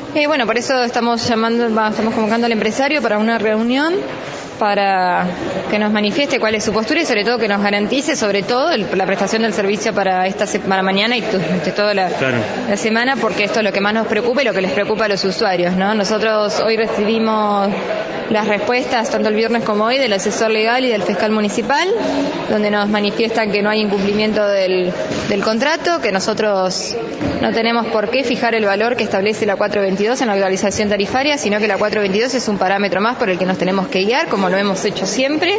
Bueno, por eso estamos convocando al empresario para una reunión para que nos manifieste cuál es su postura y sobre todo que nos garantice sobre todo la prestación del servicio para mañana y toda la semana, porque esto es lo que más nos preocupa y lo que les preocupa a los usuarios, ¿no? Nosotros hoy recibimos las respuestas, tanto el viernes como hoy, del asesor legal y del fiscal municipal, donde nos manifiestan que no hay incumplimiento del contrato, que nosotros no tenemos por qué fijar el valor que establece la 422 en la actualización tarifaria, sino que la 422 es un parámetro más por el que nos tenemos que guiar, como lo hemos hecho siempre.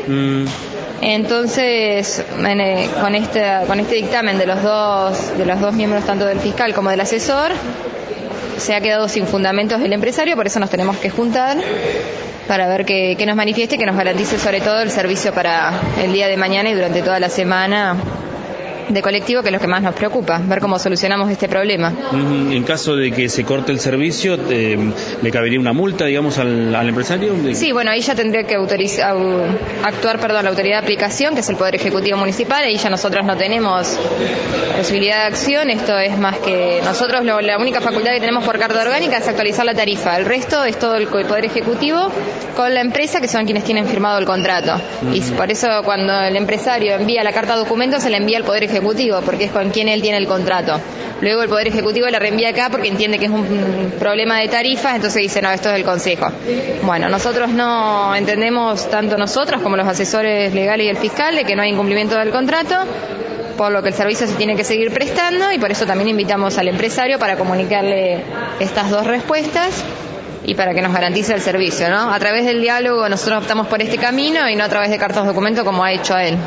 Entonces, con este dictamen de los dos miembros, tanto del fiscal como del asesor, se ha quedado sin fundamentos el empresario, por eso nos tenemos que juntar para ver que nos manifieste, que nos garantice sobre todo el servicio para el día de mañana y durante toda la semana de colectivo, que es lo que más nos preocupa, ver cómo solucionamos este problema. En caso de que se corte el servicio, ¿le cabería una multa, digamos, al empresario? Sí, bueno, ahí ya tendría que actuar la autoridad de aplicación, que es el Poder Ejecutivo Municipal. Ahí ya nosotros no tenemos posibilidad de acción. Esto es más que nosotros, la única facultad que tenemos por carta orgánica es actualizar la tarifa. El resto es todo el Poder Ejecutivo con la empresa, que son quienes tienen firmado el contrato. Y por eso cuando el empresario envía la carta de documento, se la envía al Poder Ejecutivo, porque es con quien él tiene el contrato. Luego el Poder Ejecutivo la reenvía acá porque entiende que es un problema de tarifas, entonces dice, no, esto es del Consejo. Bueno, nosotros no entendemos, tanto nosotros como los asesores legales y el fiscal, de que no hay incumplimiento del contrato, por lo que el servicio se tiene que seguir prestando, y por eso también invitamos al empresario para comunicarle estas dos respuestas y para que nos garantice el servicio, ¿no? A través del diálogo nosotros optamos por este camino y no a través de cartas de documento como ha hecho él.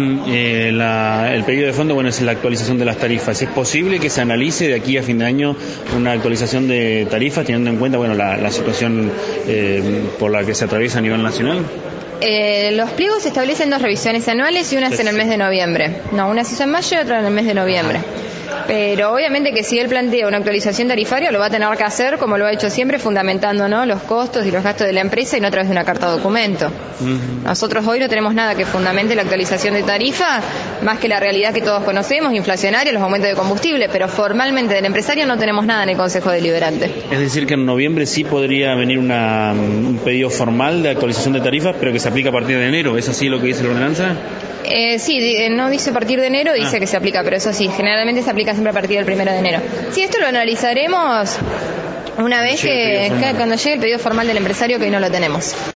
El pedido de fondo, es la actualización de las tarifas. ¿Es posible que se analice de aquí a fin de año una actualización de tarifas teniendo en cuenta, la situación por la que se atraviesa a nivel nacional? Los pliegos establecen 2 revisiones anuales y una es en el mes de noviembre. No, una se hizo en mayo y otra en el mes de noviembre. Pero obviamente que si él plantea una actualización tarifaria lo va a tener que hacer como lo ha hecho siempre, fundamentando, ¿no?, los costos y los gastos de la empresa y no a través de una carta de documento. Nosotros hoy no tenemos nada que fundamente la actualización de tarifa, más que la realidad que todos conocemos, inflacionaria, los aumentos de combustible, pero formalmente del empresario no tenemos nada en el Consejo Deliberante. Es decir, que en noviembre sí podría venir un pedido formal de actualización de tarifas, pero que se aplica a partir de enero. ¿Es así lo que dice la ordenanza? Sí, no dice a partir de enero, dice que se aplica, pero eso sí, generalmente se aplica siempre a partir del 1 de enero. Sí, esto lo analizaremos una vez cuando llegue el pedido formal del empresario, que hoy no lo tenemos.